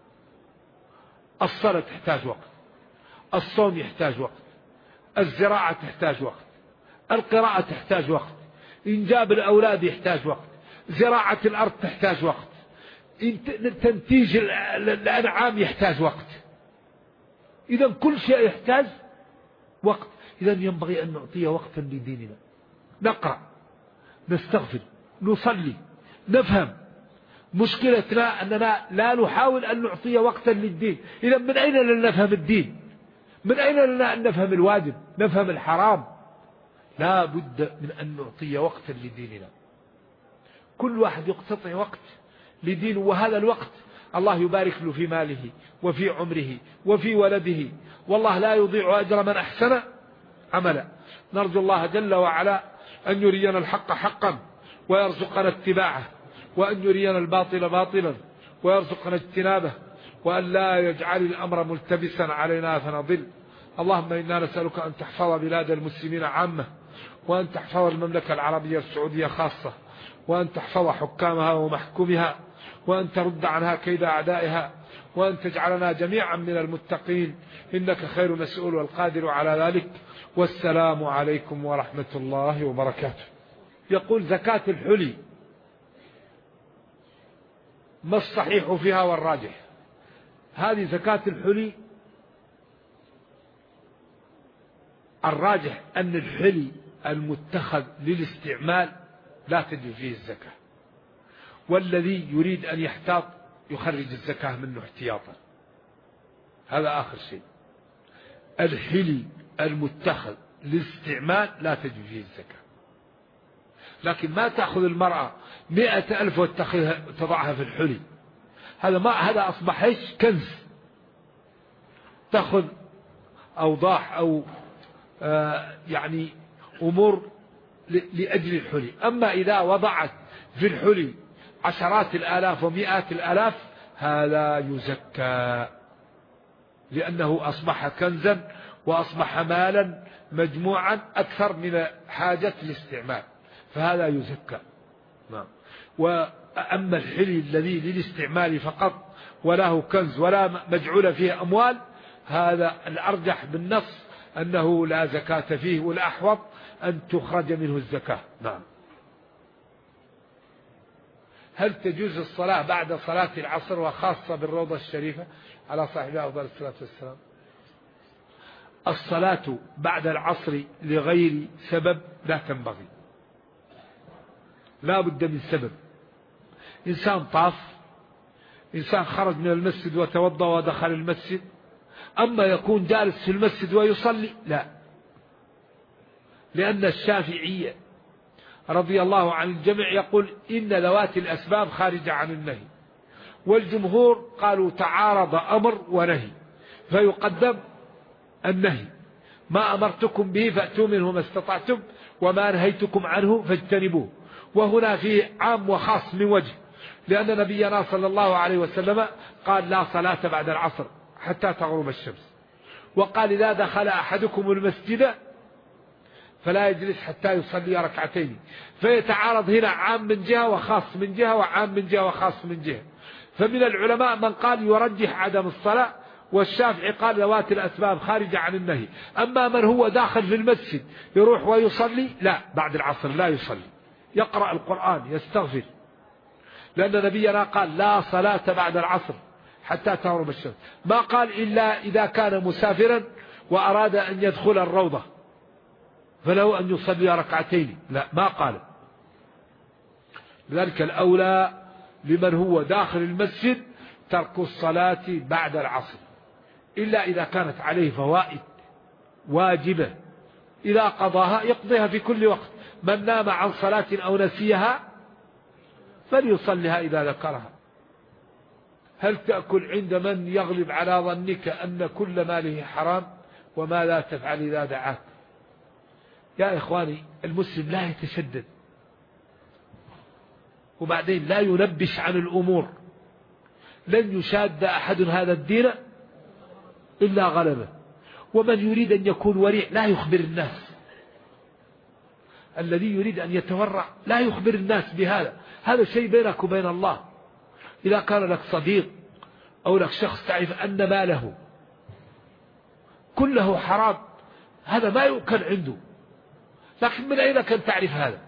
الصلاة تحتاج وقت، الصوم يحتاج وقت، الزراعة تحتاج وقت، القراءة تحتاج وقت، إنجاب الأولاد يحتاج وقت، زراعة الأرض تحتاج وقت، تنتيج الأنعام يحتاج وقت. إذا كل شيء يحتاج وقت. إذا ينبغي أن نعطي وقتا لديننا، نقرأ، نستغفر، نصلي، نفهم. مشكلتنا أننا لا نحاول أن نعطي وقتا للدين. إذا من أين لنا نفهم الدين؟ من أين لنا أن نفهم الواجب، نفهم الحرام؟ لا بد من أن نعطي وقتا لديننا. كل واحد يقتطع وقت لدينه، وهذا الوقت الله يبارك له في ماله وفي عمره وفي ولده، والله لا يضيع أجر من أحسن عملا. نرجو الله جل وعلا أن يرينا الحق حقا ويرزقنا اتباعه، وأن يرينا الباطل باطلا ويرزقنا اجتنابه، وأن لا يجعل الأمر ملتبسا علينا فنضل. اللهم إنا نسألك أن تحفظ بلاد المسلمين عامة، وأن تحفظ المملكة العربية السعودية خاصة، وأن تحفظ حكامها ومحكومها، وأن ترد عنها كيد أعدائها، وأن تجعلنا جميعا من المتقين، إنك خير مسؤول والقادر على ذلك. والسلام عليكم ورحمة الله وبركاته. يقول زكاة الحلي ما الصحيح فيها والراجح؟ هذه زكاة الحلي الراجح أن الحلي المتخذ للاستعمال لا تجب فيه الزكاة، والذي يريد أن يحتاط يخرج الزكاة منه احتياطا. هذا آخر شيء. الحلي المتخذ للاستعمال لا تجب فيه الزكاة. لكن ما تأخذ المرأة 100,000 وتضعها في الحلي، هذا أصبح إيش؟ كنز. تأخذ أوضاح أو يعني أمور لأجل الحلي. أما إذا وضعت في الحلي عشرات الآلاف ومئات الآلاف هذا يزكى، لأنه أصبح كنزا وأصبح مالا مجموعا أكثر من حاجة الاستعمال، فهذا يزكى. نعم. وأما الحلي الذي للاستعمال فقط وله كنز ولا مجعول فيه أموال، هذا الأرجح بالنص أنه لا زكاة فيه، والأحوط أن تخرج منه الزكاة. نعم. هل تجوز الصلاة بعد صلاة العصر وخاصة بالروضة الشريفة على صاحبها أفضل الصلاة والسلام؟ الصلاة بعد العصر لغير سبب لا تنبغي، لا بد من سبب. إنسان طاف، إنسان خرج من المسجد وتوضأ ودخل المسجد، أما يكون جالس في المسجد ويصلي لا، لأن الشافعي رضي الله عن الجميع يقول إن ذوات الأسباب خارجة عن النهي، والجمهور قالوا تعارض أمر ونهي فيقدم النهي، ما أمرتكم به فأتوا منه ما استطعتم وما نهيتكم عنه فاجتنبوه. وهنا فيه عام وخاص من وجه، لأن نبينا صلى الله عليه وسلم قال لا صلاة بعد العصر حتى تغرب الشمس، وقال إذا دخل أحدكم المسجد فلا يجلس حتى يصلي ركعتين، فيتعارض هنا عام من جهة وخاص من جهة وعام من جهة وخاص من جهة. فمن العلماء من قال يرجح عدم الصلاة، والشافعي قال ذوات الأسباب خارجة عن النهي. أما من هو داخل في المسجد يروح ويصلي لا، بعد العصر لا يصلي، يقرأ القرآن يستغفر، لأن نبينا قال لا صلاة بعد العصر حتى تغرب الشمس، ما قال إلا إذا كان مسافرا وأراد أن يدخل الروضة فله أن يصلي ركعتين، لا ما قال. لذلك الأولى لمن هو داخل المسجد ترك الصلاة بعد العصر، إلا إذا كانت عليه فوائد واجبة إذا قضاها يقضيها في كل وقت. من نام عن صلاة أو نسيها فليصلها إذا ذكرها. هل تأكل عند من يغلب على ظنك أن كل ماله حرام؟ وما لا تفعل إذا دعاك؟ يا إخواني، المسلم لا يتشدد، وبعدين لا ينبش عن الأمور. لن يشاد أحد هذا الدين إلا غلبه، ومن يريد أن يكون ورع لا يخبر الناس. الذي يريد أن يتورع لا يخبر الناس بهذا، هذا شيء بينك وبين الله. إذا كان لك صديق أو لك شخص تعرف أن ماله كله حرام، هذا ما يؤكل عنده، لكن من أين كان تعرف هذا؟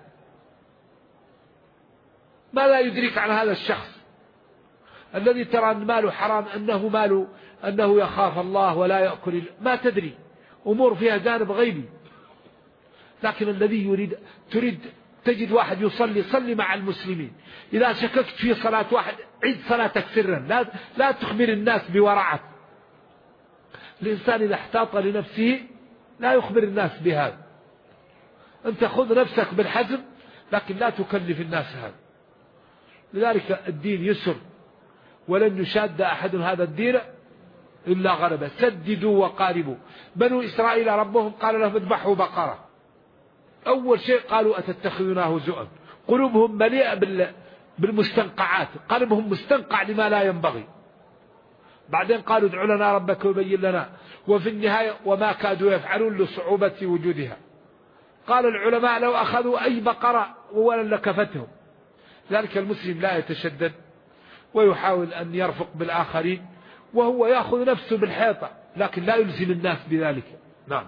ما لا يدرك عن هذا الشخص الذي ترى أن ماله حرام أنه يخاف الله ولا يأكل، ما تدري، أمور فيها جانب غيبي. لكن الذي تريد تجد واحد يصلي، صلي مع المسلمين. إذا شككت في صلاة واحد عيد صلاتك سرا، لا تخبر الناس بورعك. الإنسان إذا احتاط لنفسه لا يخبر الناس بهذا. أنت خذ نفسك بالحزم لكن لا تكلف الناس هذا. لذلك الدين يسر، ولن يشاد أحد هذا الدين إلا غلبه. سددوا وقاربوا. بنو إسرائيل ربهم قال لهم اذبحوا بقرة، أول شيء قالوا أتتخذونه هزؤا، قلوبهم مليئة بالمستنقعات، قلبهم مستنقع لما لا ينبغي. بعدين قالوا ادع لنا ربك وبين لنا، وفي النهاية وما كادوا يفعلون لصعوبة وجودها. قال العلماء لو أخذوا أي بقرة ولا لكفتهم. ذلك المسلم لا يتشدد ويحاول أن يرفق بالآخرين، وهو يأخذ نفسه بالحيطة، لكن لا يلزم الناس بذلك. نعم.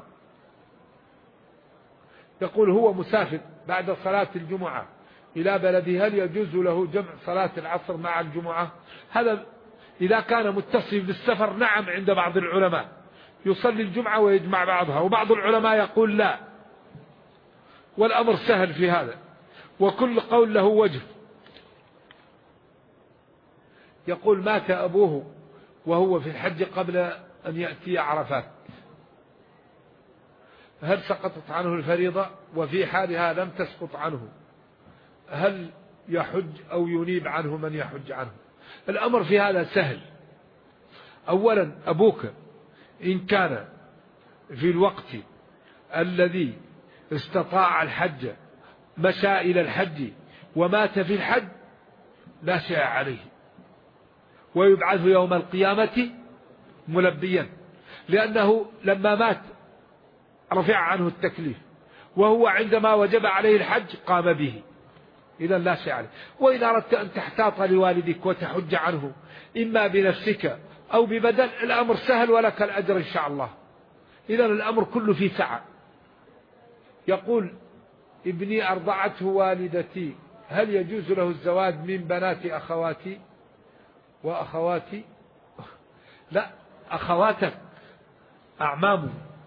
يقول هو مسافر بعد صلاة الجمعة إلى بلده، هل يجوز له جمع صلاة العصر مع الجمعة؟ هذا إذا كان متصل بالسفر نعم، عند بعض العلماء يصلي الجمعة ويجمع بعضها، وبعض العلماء يقول لا، والأمر سهل في هذا، وكل قول له وجه. يقول مات أبوه وهو في الحج قبل أن يأتي عرفات، هل سقطت عنه الفريضة؟ وفي حالها لم تسقط عنه، هل يحج أو ينيب عنه من يحج عنه؟ الأمر في هذا سهل. أولا أبوك إن كان في الوقت الذي استطاع الحج مشى إلى الحج ومات في الحج لا شيء عليه، ويبعث يوم القيامة ملبيا، لأنه لما مات رفع عنه التكليف، وهو عندما وجب عليه الحج قام به، إذا لا شيء عليه. وإن أردت أن تحتاط لوالدك وتحج عنه إما بنفسك أو ببدل، الأمر سهل ولك الأجر إن شاء الله. إذا الأمر كله في سعة. يقول ابني أرضعته والدتي، هل يجوز له الزواج من بنات أخواتي وأخواتي؟ لا، أخواتك أعمامه،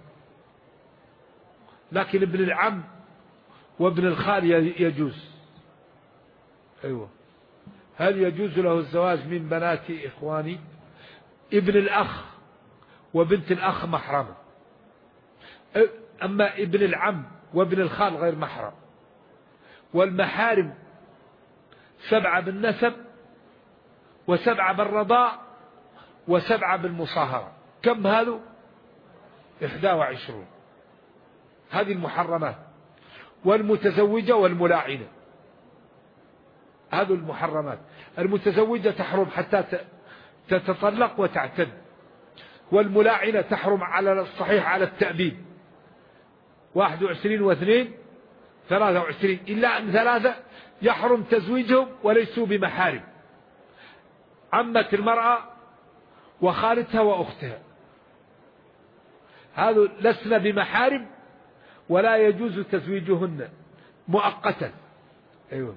لكن ابن العم وابن الخال يجوز. أيوة. هل يجوز له الزواج من بنات إخواني؟ ابن الأخ وبنت الأخ محرم، أما ابن العم وابن الخال غير محرم. والمحارم 7 بالنسب، و7 بالرضاع، و7 بالمصاهرة. كم هذا؟ 21. هذه المحرمات. والمتزوجة والملاعنة، هذه المحرمات. المتزوجة تحرم حتى تتطلق وتعتد، والملاعنة تحرم على الصحيح على التأبيد 21 و2 23، إلا أن 3 يحرم تزويجهم وليسوا بمحارم: عمة المرأة وخالتها وأختها، هذا لسنا بمحارم ولا يجوز تزويجهن مؤقتا. أيوة.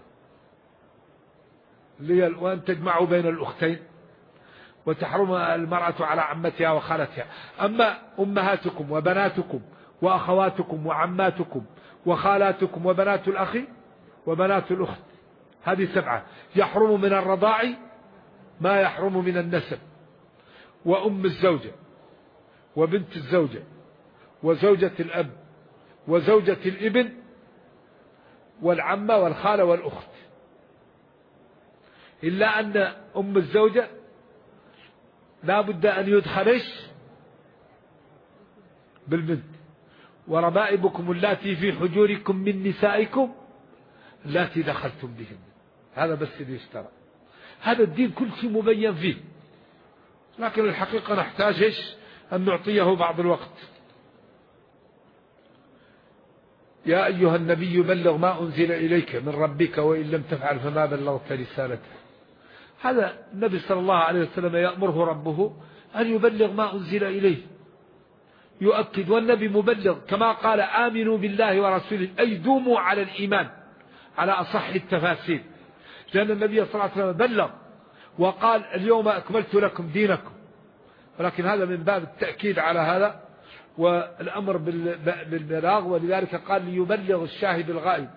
وأن تجمعوا بين الأختين، وتحرم المرأة على عمتها وخالتها. أما أمهاتكم وبناتكم وأخواتكم وعماتكم وخالاتكم وبنات الأخ وبنات الأخت، هذه 7. يحرم من الرضاع ما يحرم من النسب، وأم الزوجة وبنت الزوجة وزوجة الأب وزوجة الابن والعمة والخالة والأخت، إلا أن أم الزوجة لا بد أن يدخلش بالبنت. وربائبكم اللاتي في حجوركم من نسائكم اللاتي دخلتم بهن، هذا بس اللي يشترى. هذا الدين كل شيء مبين فيه، لكن الحقيقة نحتاج أن نعطيه بعض الوقت. يا أيها النبي بلغ ما أنزل إليك من ربك وإن لم تفعل فما بلغت رسالته. هذا النبي صلى الله عليه وسلم يأمره ربه أن يبلغ ما أنزل إليه، يؤكد، والنبي مبلغ كما قال آمنوا بالله ورسوله، أي دوموا على الإيمان على أصح التفاسير، لأن النبي صلى الله عليه وسلم بلغ وقال اليوم أكملت لكم دينكم، ولكن هذا من باب التأكيد على هذا والأمر بالبلاغ. ولذلك قال ليبلغ الشاهد الغائب.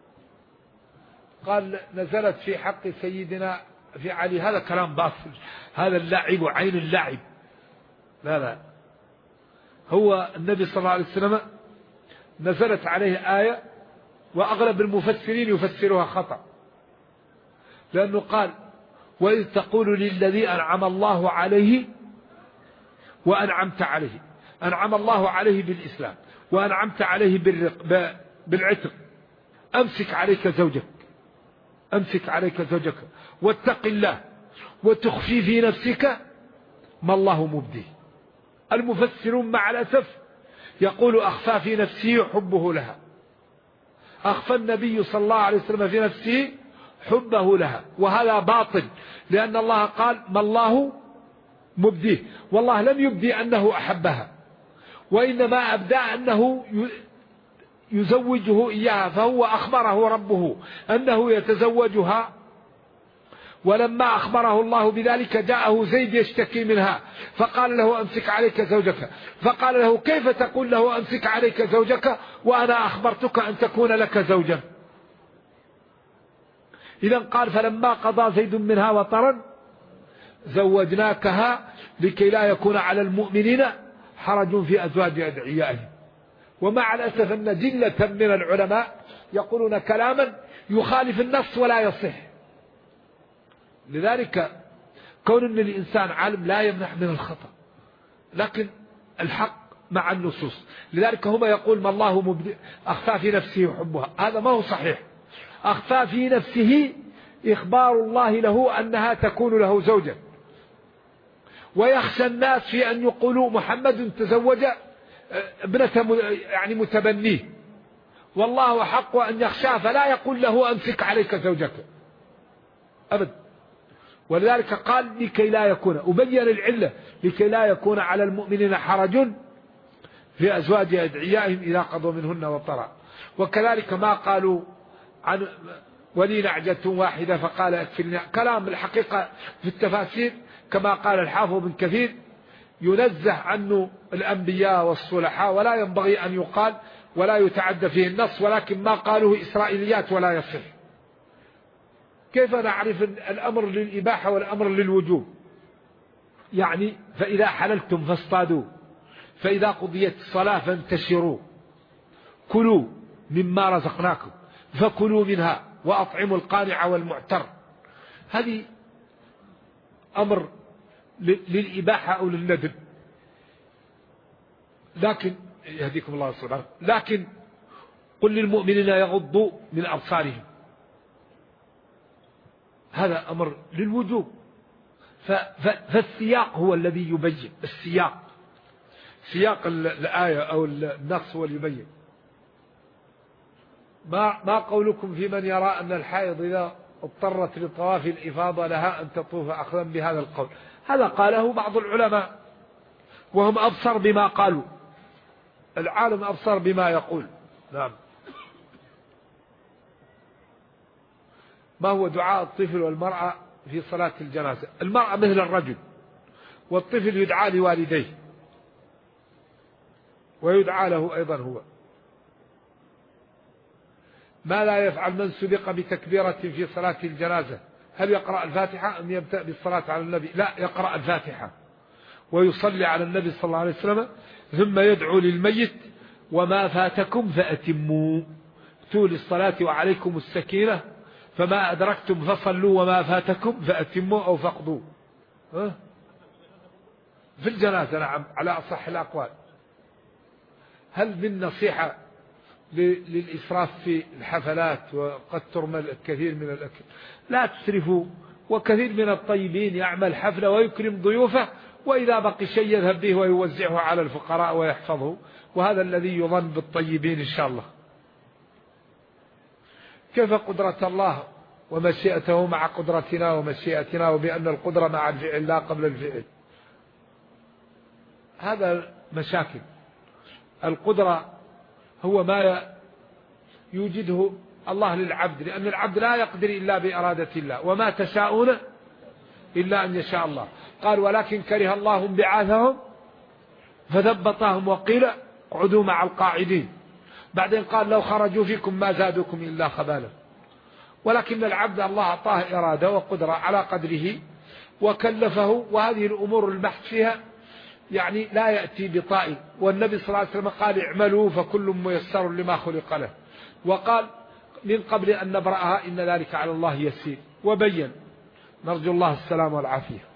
قال نزلت في حق سيدنا في علي، هذا كلام باطل، هذا اللعب عين اللعب. لا، هو النبي صلى الله عليه وسلم نزلت عليه آية، وأغلب المفسرين يفسرها خطأ، لأنه قال وإذ تقول للذي أنعم الله عليه وأنعمت عليه، أنعم الله عليه بالإسلام وأنعمت عليه بالعتق، أمسك عليك زوجك، أمسك عليك زوجك واتق الله وتخفي في نفسك ما الله مبديه. المفسرون مع الأسف يقول أخفى في نفسه حبه لها، أخفى النبي صلى الله عليه وسلم في نفسه حبه لها، وهذا باطل، لأن الله قال ما الله مبديه، والله لم يبدي أنه أحبها، وإنما أبدى أنه يزوجه إياها، فهو أخبره ربه أنه يتزوجها. ولما أخبره الله بذلك جاءه زيد يشتكي منها، فقال له أمسك عليك زوجك، فقال له كيف تقول له أمسك عليك زوجك وأنا أخبرتك أن تكون لك زوجا؟ إذن قال فلما قضى زيد منها وطرا زوجناكها لكي لا يكون على المؤمنين حرج في أزواج أدعيائهم. ومع الأسف أن جلة من العلماء يقولون كلاما يخالف النص ولا يصح. لذلك كون أن الإنسان عالم لا يمنح من الخطأ، لكن الحق مع النصوص. لذلك هم يقول ما الله أخفى في نفسه حبها، هذا ما هو صحيح. أخفى في نفسه إخبار الله له أنها تكون له زوجا، ويخشى الناس في أن يقولوا محمد تزوج ابنة يعني متبنيه، والله حق أن يخشاه فلا يقول له أمسك عليك زوجك أبدا. ولذلك قال لكي لا يكون، أبين العلة لكي لا يكون على المؤمنين حرج في أزواج أدعيائهم إذا قضوا منهن وطرا. وكذلك ما قالوا عن ولي نعجة واحدة فقال اكفلني، كلام الحقيقة في التفاسير كما قال الحافظ بن كثير ينزه عنه الأنبياء والصلحاء ولا ينبغي أن يقال ولا يتعدى فيه النص، ولكن ما قالوه إسرائيليات ولا يصح. كيف نعرف الأمر للإباحة والأمر للوجوب؟ يعني فإذا حللتم فاصطادوا، فإذا قضيت الصلاة فانتشروا، كلوا مما رزقناكم، فكلوا منها وأطعموا القانع والمعتر. هذه أمر للإباحة أو للندب، لكن يهديكم الله سبحانه. لكن قل للمؤمنين يغضوا من أبصارهم، هذا أمر للوجوب. فالسياق هو الذي يبين، السياق سياق الآية أو النص هو اللي يبين. ما قولكم في من يرى أن الحائض إذا اضطرت لطواف الإفاضة لها أن تطوف أخذا بهذا القول؟ هذا قاله بعض العلماء وهم أبصر بما قالوا، العالم أبصر بما يقول. نعم. ما هو دعاء الطفل والمرأة في صلاة الجنازة؟ المرأة مثل الرجل، والطفل يدعى لوالديه ويدعى له أيضا هو. ما لا يفعل من سبق بتكبيرة في صلاة الجنازة؟ هل يقرأ الفاتحة أم يبدأ بالصلاة على النبي؟ لا، يقرأ الفاتحة ويصلي على النبي صلى الله عليه وسلم، ثم يدعو للميت وما فاتكم فأتموا، اتوا للصلاة وعليكم السكينة، فما أدركتم فصلوا وما فاتكم فأتموا أو فقدوا. في الجنازة نعم على أصح الأقوال. هل من نصيحة للإسراف في الحفلات وقد ترمى الكثير من الأكل؟ لا تسرفوا، وكثير من الطيبين يعمل حفلة ويكرم ضيوفه، وإذا بقي شيء يذهب به ويوزعه على الفقراء ويحفظه، وهذا الذي يظن بالطيبين إن شاء الله. كيف قدرة الله ومشيئته مع قدرتنا ومشيئتنا، وبأن القدرة مع الفعل لا قبل الفعل؟ هذا مشاكل. القدرة هو ما يوجده الله للعبد، لأن العبد لا يقدر إلا بإرادة الله، وما تشاءون إلا أن يشاء الله. قال ولكن كره الله انبعاثهم فثبطهم وقيل اقعدوا مع القاعدين. بعدين قال لو خرجوا فيكم ما زادوكم إلا خبالا. ولكن العبد الله أعطاه إرادة وقدرة على قدره وكلفه، وهذه الأمور البحث فيها يعني لا يأتي بطائل. والنبي صلى الله عليه وسلم قال اعملوا فكل ميسر لما خلق له، وقال من قبل أن نبرأها إن ذلك على الله يسير، وبين. نرجو الله السلام والعافية.